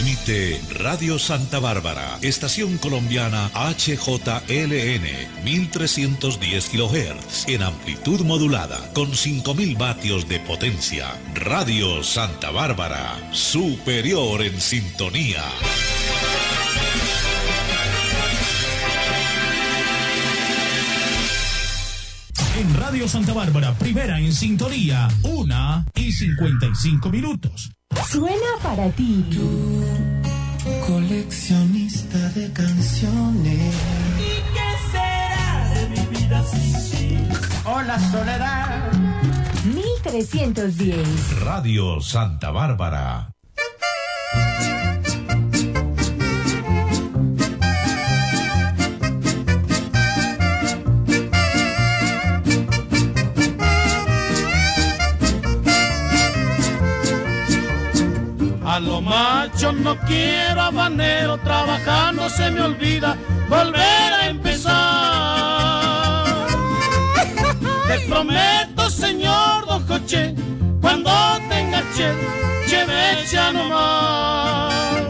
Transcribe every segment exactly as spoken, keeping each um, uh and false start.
Transmite Radio Santa Bárbara, estación colombiana H J L N, mil trescientos diez kilohertz, en amplitud modulada, con cinco mil vatios de potencia. Radio Santa Bárbara, superior en sintonía. En Radio Santa Bárbara, primera en sintonía, una y cincuenta y cinco minutos. Suena para ti. Tú, coleccionista de canciones. ¿Y qué será de mi vida sin ti? Oh, la soledad. mil trescientos diez. Radio Santa Bárbara. A lo macho no quiero habanero, trabajando se me olvida volver a empezar. Te prometo, señor Don Joche, cuando tenga che, chevecha nomás.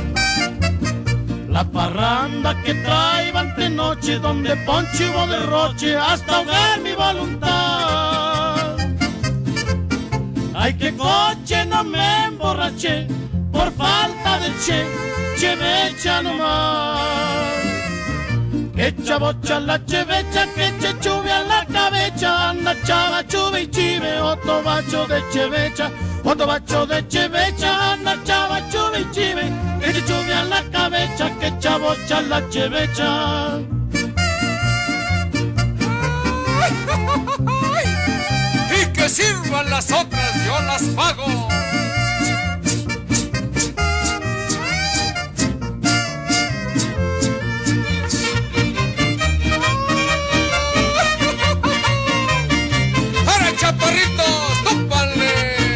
La parranda que traigo ante noche, donde ponche hubo derroche, hasta ahogar mi voluntad. Ay, que coche, no me emborraché por falta de che, chevecha nomás. Que chavocha la chevecha, que che chuvia la cabecha, anda chava chuve y chive, otro bacho de chevecha, otro bacho de chevecha, anda chava chuve y chive, que che chuvia la cabecha, que chavocha la chevecha. Y que sirvan las otras, yo las pago. ¡Para chaparritos, tópanle!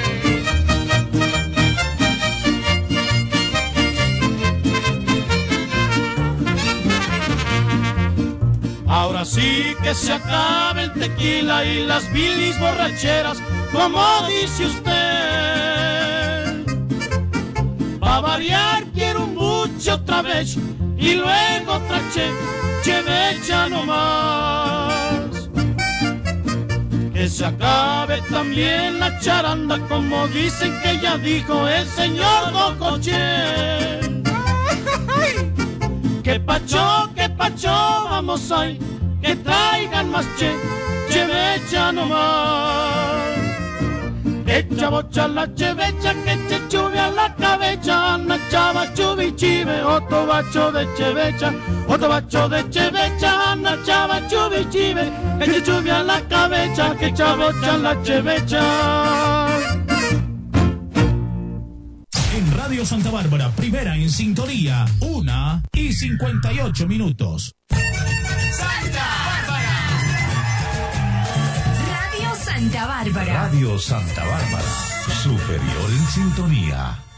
Ahora sí que se acabe el tequila y las bilis borracheras, como dice usted. Pa' variar quiero un buche otra vez y luego otra che, chevecha nomás. Que se acabe también la charanda, como dicen que ya dijo el señor Don Joche. Que pacho, que pacho, vamos ahí, que traigan más che, chevecha nomás. Que chavocha la chevecha, que che chuvia la cabecha, anda chava chuvi chive, otro bacho de chevecha, otro bacho de chevecha, anda chava chuvi chive, que che chuvia la cabecha, que chavocha la chevecha. En Radio Santa Bárbara, primera en sintonía, una y cincuenta y ocho minutos. Santa Bárbara. Radio Santa Bárbara. Radio Santa Bárbara, superior en sintonía.